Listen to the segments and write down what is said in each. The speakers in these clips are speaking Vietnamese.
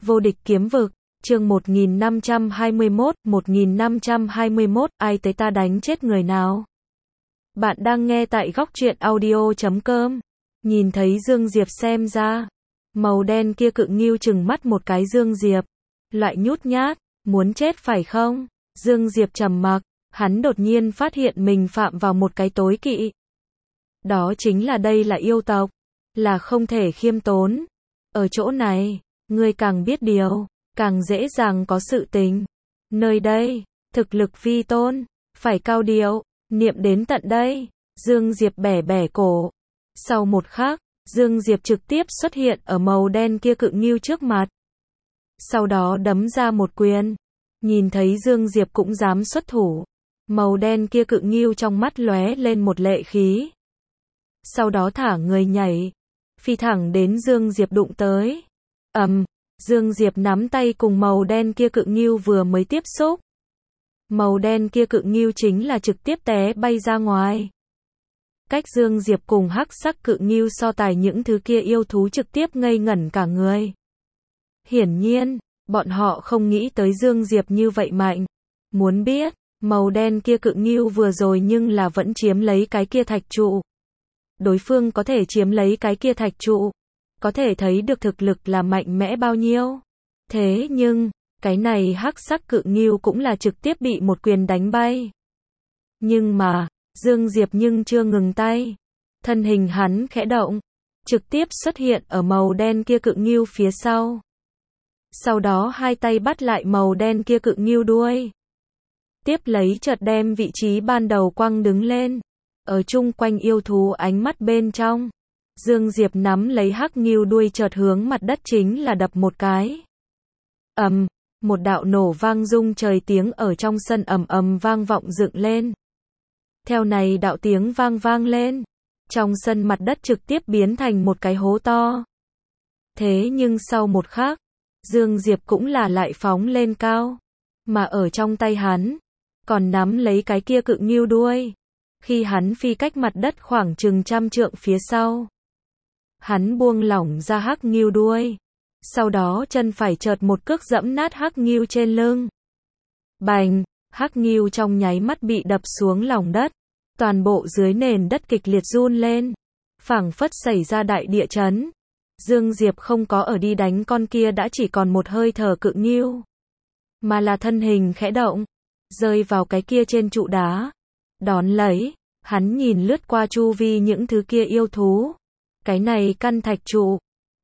Vô địch kiếm vực, chương 1521, ai tới ta đánh chết người nào. Bạn đang nghe tại góc truyện audio.com. Nhìn thấy Dương Diệp xem ra. Màu đen kia cự nghưu chừng mắt một cái Dương Diệp. Loại nhút nhát, muốn chết phải không? Dương Diệp trầm mặc, hắn đột nhiên phát hiện mình phạm vào một cái tối kỵ. Đó chính là đây là yêu tộc, là không thể khiêm tốn. Ở chỗ này, ngươi càng biết điều, càng dễ dàng có sự tình. Nơi đây, thực lực vi tôn, phải cao điệu, niệm đến tận đây. Dương Diệp bẻ bẻ cổ. Sau một khắc, Dương Diệp trực tiếp xuất hiện ở màu đen kia cự nghưu trước mặt. Sau đó đấm ra một quyền. Nhìn thấy Dương Diệp cũng dám xuất thủ. Màu đen kia cự nghưu trong mắt lóe lên một lệ khí. Sau đó thả người nhảy, phi thẳng đến Dương Diệp đụng tới. Dương Diệp nắm tay cùng màu đen kia cự nghưu vừa mới tiếp xúc. Màu đen kia cự nghưu chính là trực tiếp té bay ra ngoài. Cách Dương Diệp cùng hắc sắc cự nghưu so tài, những thứ kia yêu thú trực tiếp ngây ngẩn cả người. Hiển nhiên, bọn họ không nghĩ tới Dương Diệp như vậy mạnh. Muốn biết, màu đen kia cự nghưu vừa rồi nhưng là vẫn chiếm lấy cái kia thạch trụ. Đối phương có thể chiếm lấy cái kia thạch trụ, có thể thấy được thực lực là mạnh mẽ bao nhiêu. Thế nhưng, cái này hắc sắc cự nghưu cũng là trực tiếp bị một quyền đánh bay. Nhưng mà, Dương Diệp nhưng chưa ngừng tay. Thân hình hắn khẽ động, trực tiếp xuất hiện ở màu đen kia cự nghưu phía sau. Sau đó hai tay bắt lại màu đen kia cự nghưu đuôi. Tiếp lấy chợt đem vị trí ban đầu quăng đứng lên. Ở chung quanh yêu thú ánh mắt bên trong, Dương Diệp nắm lấy hắc nghưu đuôi chợt hướng mặt đất chính là đập một cái. Một đạo nổ vang rung trời tiếng ở trong sân ầm ầm vang vọng dựng lên. Theo này đạo tiếng vang lên, trong sân mặt đất trực tiếp biến thành một cái hố to. Thế nhưng sau một khắc, Dương Diệp cũng là lại phóng lên cao, mà ở trong tay hắn còn nắm lấy cái kia cự nghưu đuôi. Khi hắn phi cách mặt đất khoảng chừng 100 trượng phía sau, hắn buông lỏng ra hắc nghưu đuôi. Sau đó chân phải chợt một cước dẫm nát hắc nghưu trên lưng. Bành, hắc nghưu trong nháy mắt bị đập xuống lòng đất. Toàn bộ dưới nền đất kịch liệt run lên, phảng phất xảy ra đại địa chấn. Dương Diệp không có ở đi đánh con kia đã chỉ còn một hơi thở cự nghưu, mà là thân hình khẽ động, rơi vào cái kia trên trụ đá. Đón lấy, hắn nhìn lướt qua chu vi những thứ kia yêu thú. Cái này căn thạch trụ,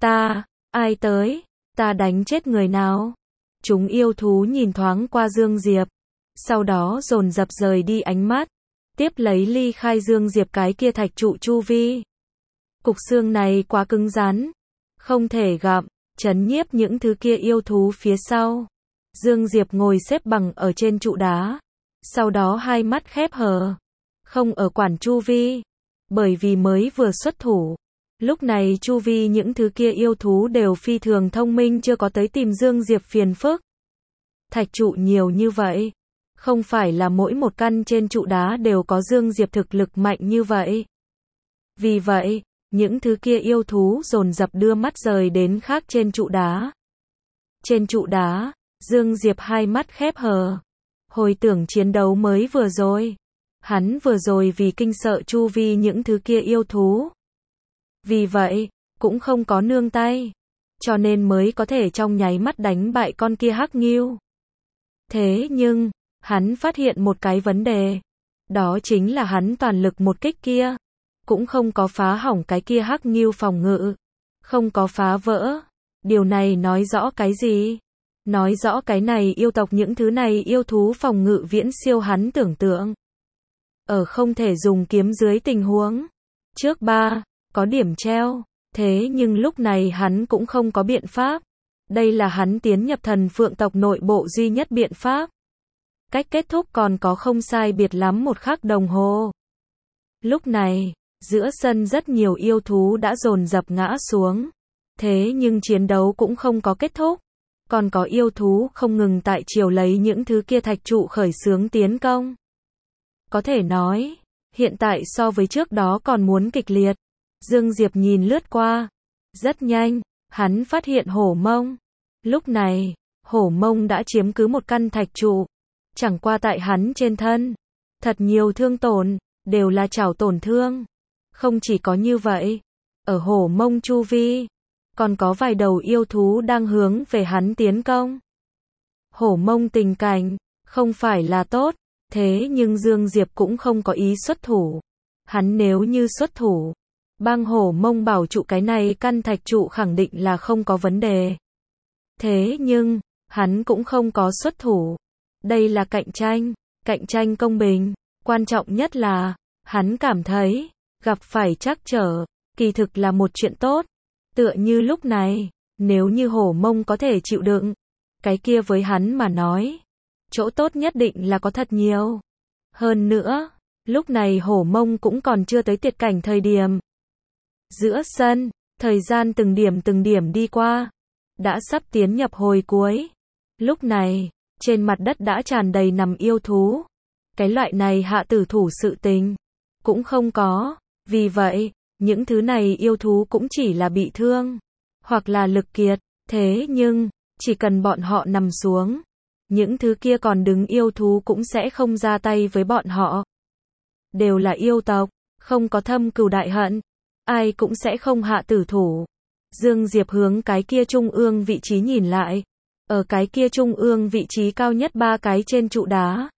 ai tới, ta đánh chết người nào? Chúng yêu thú nhìn thoáng qua Dương Diệp, sau đó dồn dập rời đi ánh mắt, tiếp lấy ly khai Dương Diệp cái kia thạch trụ chu vi. Cục xương này quá cứng rắn, không thể gặm, trấn nhiếp những thứ kia yêu thú phía sau. Dương Diệp ngồi xếp bằng ở trên trụ đá, sau đó hai mắt khép hờ, không ở quản chu vi, bởi vì mới vừa xuất thủ. Lúc này chu vi những thứ kia yêu thú đều phi thường thông minh, chưa có tới tìm Dương Diệp phiền phức. Thạch trụ nhiều như vậy, không phải là mỗi một căn trên trụ đá đều có Dương Diệp thực lực mạnh như vậy. Vì vậy, những thứ kia yêu thú dồn dập đưa mắt rời đến khác trên trụ đá. Trên trụ đá, Dương Diệp hai mắt khép hờ, hồi tưởng chiến đấu mới vừa rồi. Hắn vừa rồi vì kinh sợ chu vi những thứ kia yêu thú, vì vậy, cũng không có nương tay, cho nên mới có thể trong nháy mắt đánh bại con kia hắc nghưu. Thế nhưng, hắn phát hiện một cái vấn đề, đó chính là hắn toàn lực một kích kia, cũng không có phá hỏng cái kia hắc nghưu phòng ngự, không có phá vỡ. Điều này nói rõ cái gì? Nói rõ cái này yêu tộc những thứ này yêu thú phòng ngự viễn siêu hắn tưởng tượng. Ở không thể dùng kiếm dưới tình huống trước có điểm treo, thế nhưng lúc này hắn cũng không có biện pháp. Đây là hắn tiến nhập thần phượng tộc nội bộ duy nhất biện pháp. Cách kết thúc còn có không sai biệt lắm 1 khắc đồng hồ. Lúc này, giữa sân rất nhiều yêu thú đã dồn dập ngã xuống. Thế nhưng chiến đấu cũng không có kết thúc. Còn có yêu thú không ngừng tại chiều lấy những thứ kia thạch trụ khởi xướng tiến công. Có thể nói, hiện tại so với trước đó còn muốn kịch liệt. Dương Diệp nhìn lướt qua. Rất nhanh, hắn phát hiện hổ mông. Lúc này, Hổ Mông đã chiếm cứ một căn thạch trụ. Chẳng qua tại hắn trên thân, thật nhiều thương tổn, đều là chảo tổn thương. Không chỉ có như vậy, ở Hổ Mông chu vi, còn có vài đầu yêu thú đang hướng về hắn tiến công. Hổ Mông tình cảnh, không phải là tốt, thế nhưng Dương Diệp cũng không có ý xuất thủ. Hắn nếu như xuất thủ, bang Hổ Mông bảo trụ cái này căn thạch trụ khẳng định là không có vấn đề. Thế nhưng, hắn cũng không có xuất thủ. Đây là cạnh tranh công bình. Quan trọng nhất là, hắn cảm thấy, gặp phải trắc trở, kỳ thực là một chuyện tốt. Tựa như lúc này, nếu như Hổ Mông có thể chịu đựng, cái kia với hắn mà nói, chỗ tốt nhất định là có thật nhiều. Hơn nữa, lúc này Hổ Mông cũng còn chưa tới tuyệt cảnh thời điểm. Giữa sân, thời gian từng điểm đi qua, đã sắp tiến nhập hồi cuối. Lúc này, trên mặt đất đã tràn đầy nằm yêu thú. Cái loại này hạ tử thủ sự tình, cũng không có. Vì vậy, những thứ này yêu thú cũng chỉ là bị thương, hoặc là lực kiệt. Thế nhưng, chỉ cần bọn họ nằm xuống, những thứ kia còn đứng yêu thú cũng sẽ không ra tay với bọn họ. Đều là yêu tộc, không có thâm cừu đại hận, ai cũng sẽ không hạ tử thủ. Dương Diệp hướng cái kia trung ương vị trí nhìn lại. Ở cái kia trung ương vị trí cao nhất 3 cái trên trụ đá,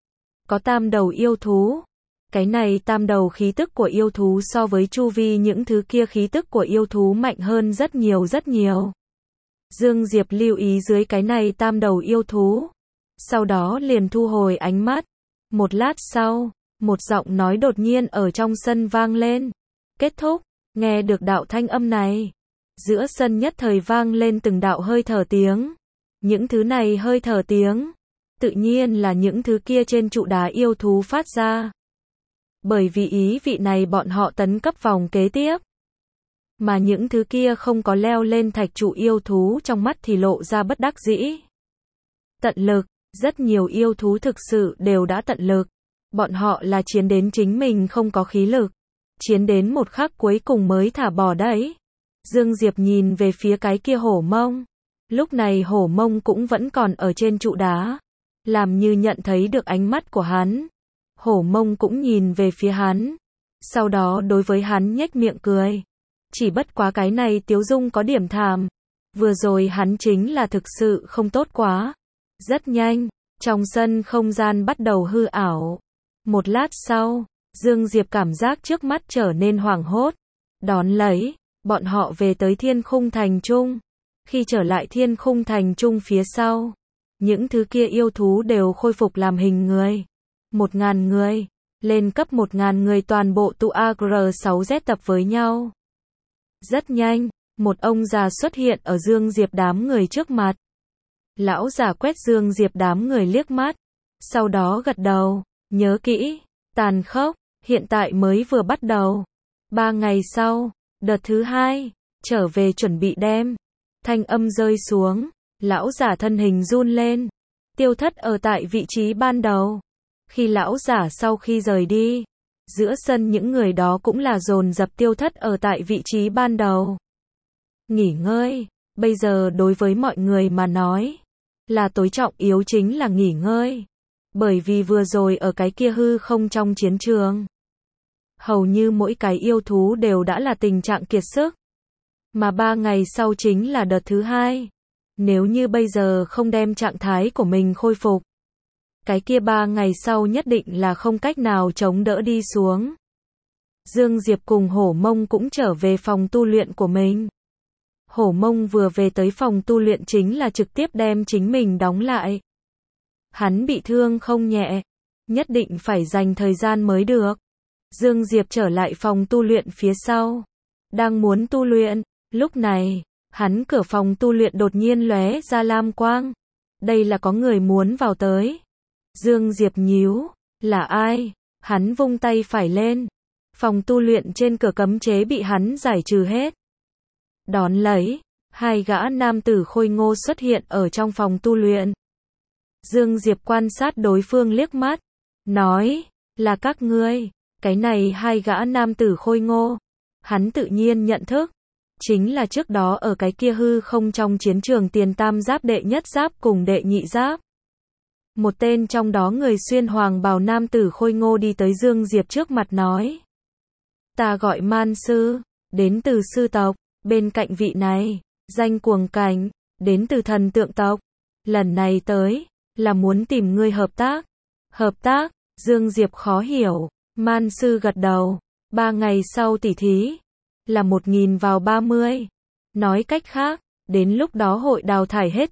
có tam đầu yêu thú. Cái này tam đầu khí tức của yêu thú so với chu vi những thứ kia khí tức của yêu thú mạnh hơn rất nhiều rất nhiều. Dương Diệp lưu ý dưới cái này tam đầu yêu thú. Sau đó liền thu hồi ánh mắt. Một lát sau, một giọng nói đột nhiên ở trong sân vang lên. Kết thúc, nghe được đạo thanh âm này. Giữa sân nhất thời vang lên từng đạo hơi thở tiếng. Những thứ này hơi thở tiếng, tự nhiên là những thứ kia trên trụ đá yêu thú phát ra. Bởi vì ý vị này bọn họ tấn cấp vòng kế tiếp. Mà những thứ kia không có leo lên thạch trụ yêu thú trong mắt thì lộ ra bất đắc dĩ. Tận lực, rất nhiều yêu thú thực sự đều đã tận lực. Bọn họ là chiến đến chính mình không có khí lực. Chiến đến một khắc cuối cùng mới thả bỏ đấy. Dương Diệp nhìn về phía cái kia Hổ Mông. Lúc này Hổ Mông cũng vẫn còn ở trên trụ đá. Làm như nhận thấy được ánh mắt của hắn. Hổ Mông cũng nhìn về phía hắn. Sau đó đối với hắn nhếch miệng cười. Chỉ bất quá cái này tiếu dung có điểm thảm. Vừa rồi hắn chính là thực sự không tốt quá. Rất nhanh, trong sân không gian bắt đầu hư ảo. Một lát sau, Dương Diệp cảm giác trước mắt trở nên hoảng hốt. Đón lấy, bọn họ về tới Thiên Khung Thành Trung. Khi trở lại Thiên Khung Thành Trung phía sau, những thứ kia yêu thú đều khôi phục làm hình người. 1000 người, lên cấp 1000 người toàn bộ tụ AGR6Z tập với nhau. Rất nhanh, một ông già xuất hiện ở Dương Diệp đám người trước mặt. Lão già quét Dương Diệp đám người liếc mắt, sau đó gật đầu, nhớ kỹ, tàn khốc, hiện tại mới vừa bắt đầu. 3 ngày sau, đợt thứ 2, trở về chuẩn bị đem. Thanh âm rơi xuống, lão giả thân hình run lên, tiêu thất ở tại vị trí ban đầu. Khi lão giả sau khi rời đi, giữa sân những người đó cũng là dồn dập tiêu thất ở tại vị trí ban đầu. Nghỉ ngơi, bây giờ đối với mọi người mà nói, là tối trọng yếu chính là nghỉ ngơi. Bởi vì vừa rồi ở cái kia hư không trong chiến trường, hầu như mỗi cái yêu thú đều đã là tình trạng kiệt sức. Mà 3 ngày sau chính là đợt thứ 2. Nếu như bây giờ không đem trạng thái của mình khôi phục, cái kia 3 ngày sau nhất định là không cách nào chống đỡ đi xuống. Dương Diệp cùng Hổ Mông cũng trở về phòng tu luyện của mình. Hổ Mông vừa về tới phòng tu luyện chính là trực tiếp đem chính mình đóng lại. Hắn bị thương không nhẹ, nhất định phải dành thời gian mới được. Dương Diệp trở lại phòng tu luyện phía sau, đang muốn tu luyện, lúc này, hắn cửa phòng tu luyện đột nhiên lóe ra lam quang. Đây là có người muốn vào tới. Dương Diệp nhíu, là ai? Hắn vung tay phải lên. Phòng tu luyện trên cửa cấm chế bị hắn giải trừ hết. Đón lấy, 2 gã nam tử khôi ngô xuất hiện ở trong phòng tu luyện. Dương Diệp quan sát đối phương liếc mắt, nói, là các ngươi. Cái này 2 gã nam tử khôi ngô, hắn tự nhiên nhận thức. chính là trước đó ở cái kia hư không trong chiến trường tiền tam giáp đệ nhất giáp cùng đệ nhị giáp. Một tên trong đó người xuyên hoàng bào nam tử khôi ngô đi tới Dương Diệp trước mặt nói. Ta gọi Man Sư, đến từ sư tộc, bên cạnh vị này, danh Cuồng Cảnh, đến từ thần tượng tộc. Lần này tới, là muốn tìm ngươi hợp tác. Hợp tác, Dương Diệp khó hiểu, Man Sư gật đầu, 3 ngày sau tỉ thí, là 1000 vào 30. Nói cách khác, đến lúc đó hội đào thải hết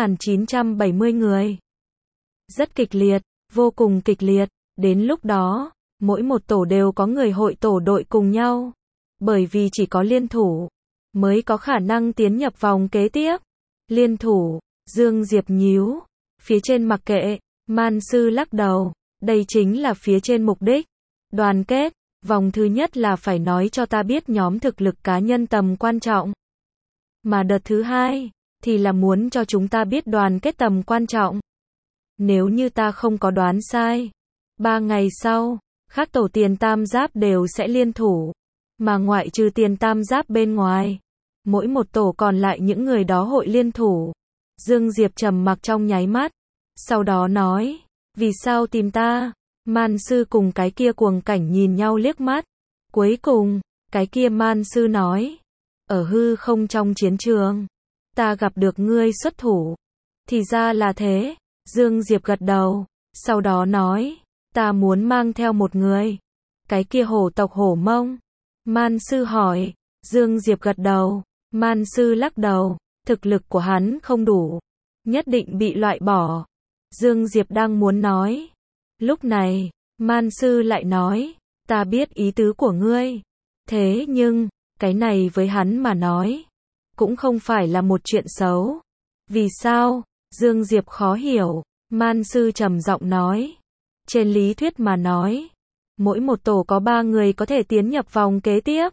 9970 người. Rất kịch liệt, vô cùng kịch liệt, đến lúc đó, mỗi một tổ đều có người hội tổ đội cùng nhau. Bởi vì chỉ có liên thủ, mới có khả năng tiến nhập vòng kế tiếp. Liên thủ, Dương Diệp nhíu, phía trên mặc kệ, Man Sư lắc đầu, đây chính là phía trên mục đích. Đoàn kết, vòng thứ nhất là phải nói cho ta biết nhóm thực lực cá nhân tầm quan trọng. Mà đợt thứ hai, thì là muốn cho chúng ta biết đoàn kết tầm quan trọng. Nếu như ta không có đoán sai, 3 ngày sau, các tổ tiền tam giáp đều sẽ liên thủ. Mà ngoại trừ tiền tam giáp bên ngoài, mỗi một tổ còn lại những người đó hội liên thủ. Dương Diệp trầm mặc trong nháy mắt, sau đó nói, vì sao tìm ta? Man Sư cùng cái kia Cuồng Cảnh nhìn nhau liếc mắt. Cuối cùng, cái kia Man Sư nói, ở hư không trong chiến trường, ta gặp được ngươi xuất thủ. Thì ra là thế. Dương Diệp gật đầu, sau đó nói, ta muốn mang theo một người. Cái kia hổ tộc Hổ Mông. Man Sư hỏi, Dương Diệp gật đầu, Man Sư lắc đầu, thực lực của hắn không đủ, nhất định bị loại bỏ. Dương Diệp đang muốn nói. Lúc này, Man Sư lại nói, ta biết ý tứ của ngươi. Thế nhưng, cái này với hắn mà nói, cũng không phải là một chuyện xấu. Vì sao? Dương Diệp khó hiểu. Man Sư trầm giọng nói. Trên lý thuyết mà nói, mỗi một tổ có 3 người có thể tiến nhập vòng kế tiếp.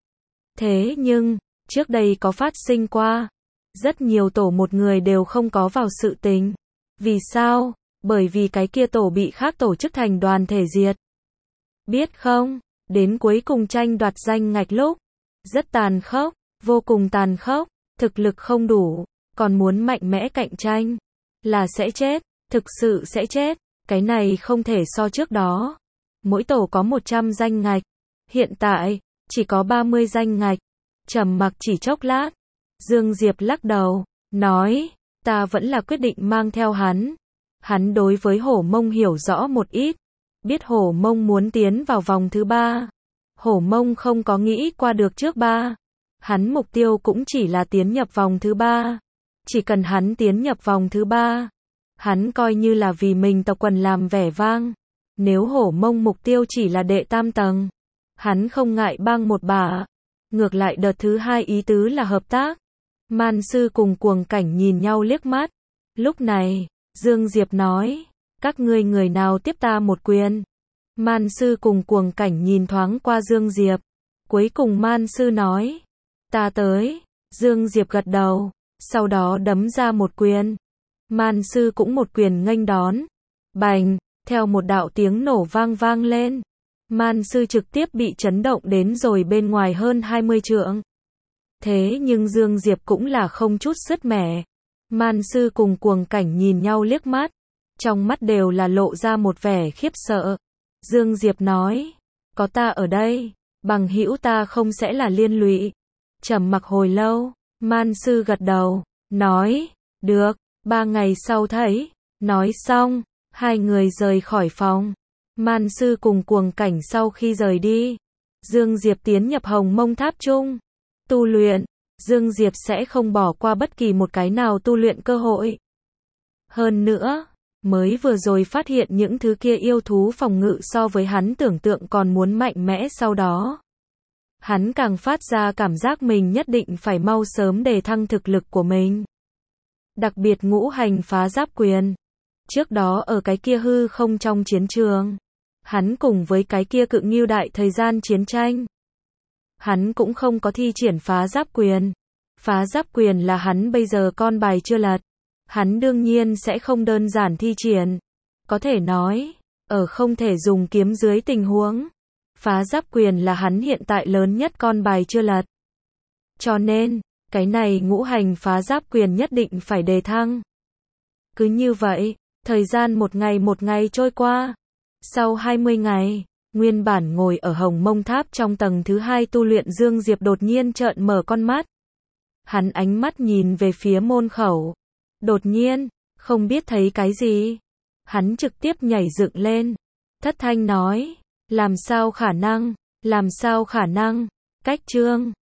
Thế nhưng, trước đây có phát sinh qua, rất nhiều tổ một người đều không có vào sự tình. Vì sao? Bởi vì cái kia tổ bị khác tổ chức thành đoàn thể diệt. Biết không, đến cuối cùng tranh đoạt danh ngạch lúc, rất tàn khốc, vô cùng tàn khốc, thực lực không đủ, còn muốn mạnh mẽ cạnh tranh, là sẽ chết, thực sự sẽ chết, cái này không thể so trước đó. Mỗi tổ có 100 danh ngạch, hiện tại, chỉ có 30 danh ngạch. Trầm mặc chỉ chốc lát, Dương Diệp lắc đầu, nói, ta vẫn là quyết định mang theo hắn. Hắn đối với Hổ Mông hiểu rõ một ít, biết Hổ Mông muốn tiến vào vòng thứ 3. Hổ Mông không có nghĩ qua được trước 3. Hắn mục tiêu cũng chỉ là tiến nhập vòng thứ 3. Chỉ cần hắn tiến nhập vòng thứ 3, hắn coi như là vì mình tộc quần làm vẻ vang. Nếu Hổ Mông mục tiêu chỉ là đệ tam tầng, hắn không ngại bang một bả. Ngược lại đợt thứ 2 ý tứ là hợp tác. Man Sư cùng Cuồng Cảnh nhìn nhau liếc mắt. Lúc này, Dương Diệp nói, các ngươi người nào tiếp ta một quyền? Man Sư cùng Cuồng Cảnh nhìn thoáng qua Dương Diệp. Cuối cùng Man Sư nói, ta tới. Dương Diệp gật đầu, sau đó đấm ra một quyền. Man Sư cũng một quyền nghênh đón. Bành, theo một đạo tiếng nổ vang vang lên. Man Sư trực tiếp bị chấn động đến rồi bên ngoài hơn 20 trượng. Thế nhưng Dương Diệp cũng là không chút sứt mẻ. Man Sư cùng Cuồng Cảnh nhìn nhau liếc mắt, trong mắt đều là lộ ra một vẻ khiếp sợ. Dương Diệp nói, có ta ở đây, bằng hữu ta không sẽ là liên lụy. Trầm mặc hồi lâu, Man Sư gật đầu, nói, được, 3 ngày sau thấy. Nói xong, hai người rời khỏi phòng. Man Sư cùng Cuồng Cảnh sau khi rời đi, Dương Diệp tiến nhập Hồng Mông Tháp Trung. Tu luyện, Dương Diệp sẽ không bỏ qua bất kỳ một cái nào tu luyện cơ hội. Hơn nữa, mới vừa rồi phát hiện những thứ kia yêu thú phòng ngự so với hắn tưởng tượng còn muốn mạnh mẽ sau đó. Hắn càng phát ra cảm giác mình nhất định phải mau sớm đề thăng thực lực của mình. Đặc biệt ngũ hành phá giáp quyền. Trước đó ở cái kia hư không trong chiến trường, hắn cùng với cái kia cự ngưu đại thời gian chiến tranh, hắn cũng không có thi triển phá giáp quyền. Phá giáp quyền là hắn bây giờ con bài chưa lật. Hắn đương nhiên sẽ không đơn giản thi triển. Có thể nói, ở không thể dùng kiếm dưới tình huống, phá giáp quyền là hắn hiện tại lớn nhất con bài chưa lật. Cho nên, cái này ngũ hành phá giáp quyền nhất định phải đề thăng. Cứ như vậy, thời gian một ngày trôi qua. Sau 20 ngày, nguyên bản ngồi ở Hồng Mông Tháp trong tầng thứ 2 tu luyện Dương Diệp đột nhiên trợn mở con mắt. Hắn ánh mắt nhìn về phía môn khẩu. Đột nhiên, không biết thấy cái gì. Hắn trực tiếp nhảy dựng lên. Thất thanh nói, làm sao khả năng, cách chương.